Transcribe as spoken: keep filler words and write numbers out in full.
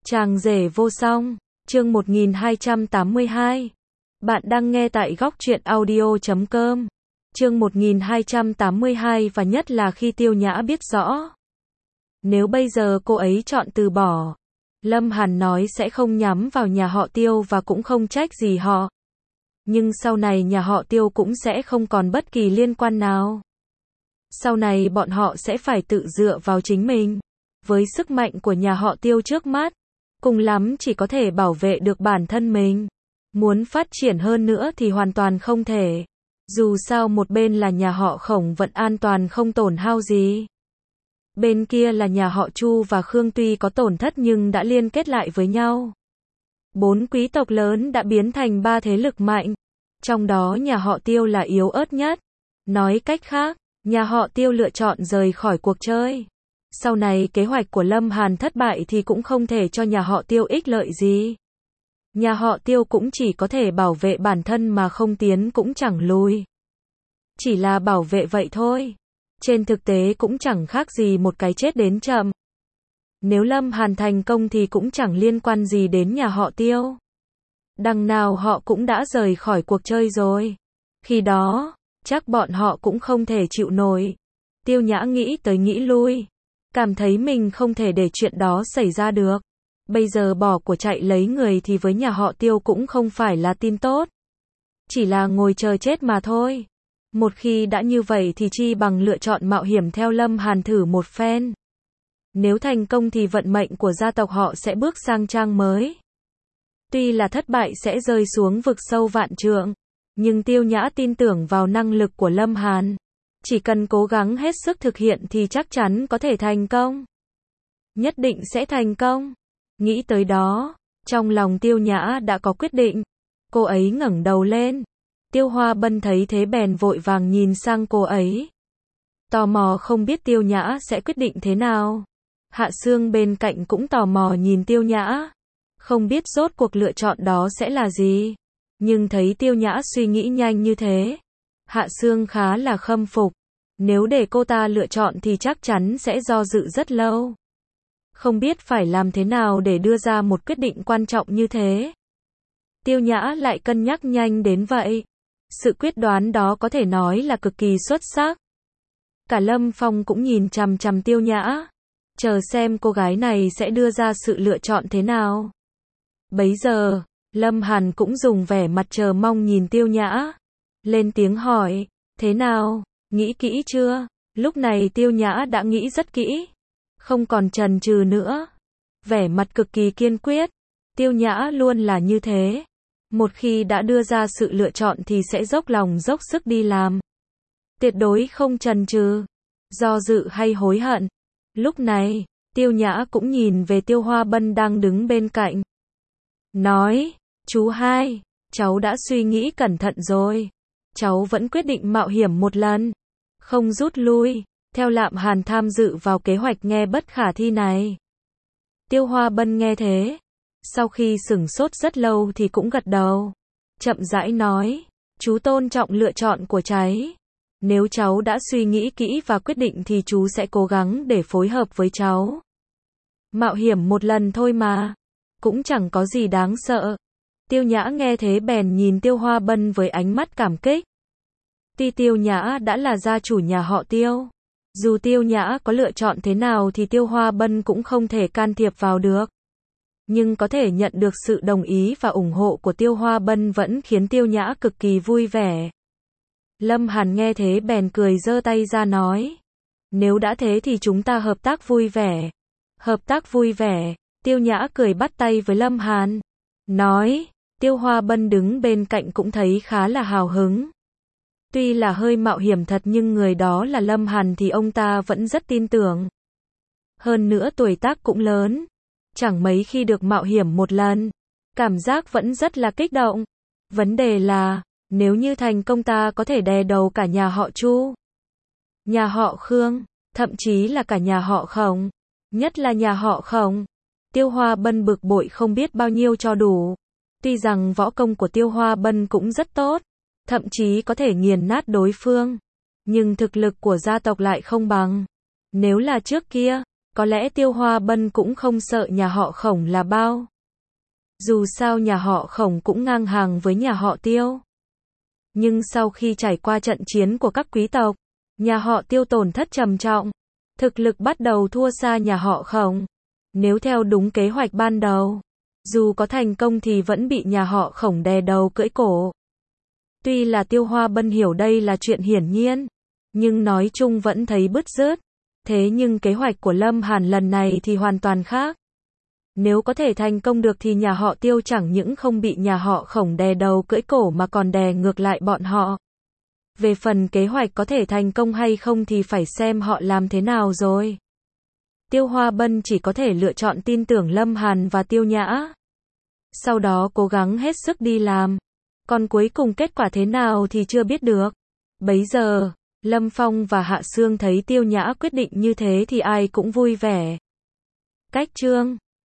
Chàng rể vô song, chương một nghìn hai trăm tám mươi hai. Bạn đang nghe tại góc truyện audio chấm com. Chương một nghìn hai trăm tám mươi hai và nhất là khi Tiêu Nhã biết rõ. Nếu bây giờ cô ấy chọn từ bỏ, Lâm Hàn nói sẽ không nhắm vào nhà họ Tiêu và cũng không trách gì họ. Nhưng sau này nhà họ Tiêu cũng sẽ không còn bất kỳ liên quan nào. Sau này bọn họ sẽ phải tự dựa vào chính mình. Với sức mạnh của nhà họ Tiêu trước mắt, cùng lắm chỉ có thể bảo vệ được bản thân mình. Muốn phát triển hơn nữa thì hoàn toàn không thể. Dù sao một bên là nhà họ Khổng vẫn an toàn không tổn hao gì. Bên kia là nhà họ Chu và Khương tuy có tổn thất nhưng đã liên kết lại với nhau. Bốn quý tộc lớn đã biến thành ba thế lực mạnh. Trong đó nhà họ Tiêu là yếu ớt nhất. Nói cách khác, nhà họ Tiêu lựa chọn rời khỏi cuộc chơi. Sau này kế hoạch của Lâm Hàn thất bại thì cũng không thể cho nhà họ Tiêu ích lợi gì. Nhà họ Tiêu cũng chỉ có thể bảo vệ bản thân mà không tiến cũng chẳng lùi. Chỉ là bảo vệ vậy thôi. Trên thực tế cũng chẳng khác gì một cái chết đến chậm. Nếu Lâm Hàn thành công thì cũng chẳng liên quan gì đến nhà họ Tiêu. Đằng nào họ cũng đã rời khỏi cuộc chơi rồi. Khi đó, chắc bọn họ cũng không thể chịu nổi. Tiêu Nhã nghĩ tới nghĩ lui. Cảm thấy mình không thể để chuyện đó xảy ra được. Bây giờ bỏ của chạy lấy người thì với nhà họ Tiêu cũng không phải là tin tốt. Chỉ là ngồi chờ chết mà thôi. Một khi đã như vậy thì chi bằng lựa chọn mạo hiểm theo Lâm Hàn thử một phen. Nếu thành công thì vận mệnh của gia tộc họ sẽ bước sang trang mới. Tuy là thất bại sẽ rơi xuống vực sâu vạn trượng, nhưng Tiêu Nhã tin tưởng vào năng lực của Lâm Hàn. Chỉ cần cố gắng hết sức thực hiện thì chắc chắn có thể thành công. Nhất định sẽ thành công. Nghĩ tới đó, trong lòng Tiêu Nhã đã có quyết định. Cô ấy ngẩng đầu lên. Tiêu Hoa Bân thấy thế bèn vội vàng nhìn sang cô ấy. Tò mò không biết Tiêu Nhã sẽ quyết định thế nào. Hạ Sương bên cạnh cũng tò mò nhìn Tiêu Nhã. Không biết rốt cuộc lựa chọn đó sẽ là gì. Nhưng thấy Tiêu Nhã suy nghĩ nhanh như thế, Hạ Sương khá là khâm phục. Nếu để cô ta lựa chọn thì chắc chắn sẽ do dự rất lâu. Không biết phải làm thế nào để đưa ra một quyết định quan trọng như thế. Tiêu Nhã lại cân nhắc nhanh đến vậy. Sự quyết đoán đó có thể nói là cực kỳ xuất sắc. Cả Lâm Phong cũng nhìn chằm chằm Tiêu Nhã, chờ xem cô gái này sẽ đưa ra sự lựa chọn thế nào. Bấy giờ, Lâm Hàn cũng dùng vẻ mặt chờ mong nhìn Tiêu Nhã. Lên tiếng hỏi, thế nào, nghĩ kỹ chưa? Lúc này Tiêu Nhã đã nghĩ rất kỹ. Không còn chần chừ nữa. Vẻ mặt cực kỳ kiên quyết. Tiêu Nhã luôn là như thế. Một khi đã đưa ra sự lựa chọn thì sẽ dốc lòng dốc sức đi làm. Tuyệt đối không chần chừ, do dự hay hối hận. Lúc này, Tiêu Nhã cũng nhìn về Tiêu Hoa Bân đang đứng bên cạnh. Nói, chú hai, cháu đã suy nghĩ cẩn thận rồi. Cháu vẫn quyết định mạo hiểm một lần. Không rút lui. Theo Lạm Hàn tham dự vào kế hoạch nghe bất khả thi này. Tiêu Hoa Bân nghe thế. Sau khi sửng sốt rất lâu thì cũng gật đầu. Chậm rãi nói, chú tôn trọng lựa chọn của cháu. Nếu cháu đã suy nghĩ kỹ và quyết định thì chú sẽ cố gắng để phối hợp với cháu. Mạo hiểm một lần thôi mà. Cũng chẳng có gì đáng sợ. Tiêu Nhã nghe thế bèn nhìn Tiêu Hoa Bân với ánh mắt cảm kích. Tuy Tiêu Nhã đã là gia chủ nhà họ Tiêu. Dù Tiêu Nhã có lựa chọn thế nào thì Tiêu Hoa Bân cũng không thể can thiệp vào được. Nhưng có thể nhận được sự đồng ý và ủng hộ của Tiêu Hoa Bân vẫn khiến Tiêu Nhã cực kỳ vui vẻ. Lâm Hàn nghe thế bèn cười giơ tay ra nói. Nếu đã thế thì chúng ta hợp tác vui vẻ. Hợp tác vui vẻ. Tiêu Nhã cười bắt tay với Lâm Hàn. Nói, Tiêu Hoa Bân đứng bên cạnh cũng thấy khá là hào hứng. Tuy là hơi mạo hiểm thật nhưng người đó là Lâm Hàn thì ông ta vẫn rất tin tưởng. Hơn nữa tuổi tác cũng lớn. Chẳng mấy khi được mạo hiểm một lần. Cảm giác vẫn rất là kích động. Vấn đề là, nếu như thành công ta có thể đè đầu cả nhà họ Chu, nhà họ Khương, thậm chí là cả nhà họ Khổng. Nhất là nhà họ Khổng. Tiêu Hoa Bân bực bội không biết bao nhiêu cho đủ. Tuy rằng võ công của Tiêu Hoa Bân cũng rất tốt, thậm chí có thể nghiền nát đối phương, nhưng thực lực của gia tộc lại không bằng. Nếu là trước kia, Có lẽ Tiêu Hoa Bân cũng không sợ nhà họ Khổng là bao. Dù sao nhà họ Khổng cũng ngang hàng với nhà họ Tiêu. Nhưng sau khi trải qua trận chiến của các quý tộc, nhà họ Tiêu tổn thất trầm trọng. Thực lực bắt đầu thua xa nhà họ Khổng. Nếu theo đúng kế hoạch ban đầu, dù có thành công thì vẫn bị nhà họ Khổng đè đầu cưỡi cổ. Tuy là Tiêu Hoa Bân hiểu đây là chuyện hiển nhiên, nhưng nói chung vẫn thấy bứt rứt. Thế nhưng kế hoạch của Lâm Hàn lần này thì hoàn toàn khác. Nếu có thể thành công được thì nhà họ Tiêu chẳng những không bị nhà họ Khổng đè đầu cưỡi cổ mà còn đè ngược lại bọn họ. Về phần kế hoạch có thể thành công hay không thì phải xem họ làm thế nào rồi. Tiêu Hoa Bân chỉ có thể lựa chọn tin tưởng Lâm Hàn và Tiêu Nhã. Sau đó cố gắng hết sức đi làm. Còn cuối cùng kết quả thế nào thì chưa biết được. Bấy giờ, Lâm Phong và Hạ Sương thấy Tiêu Nhã quyết định như thế thì ai cũng vui vẻ. Cách chương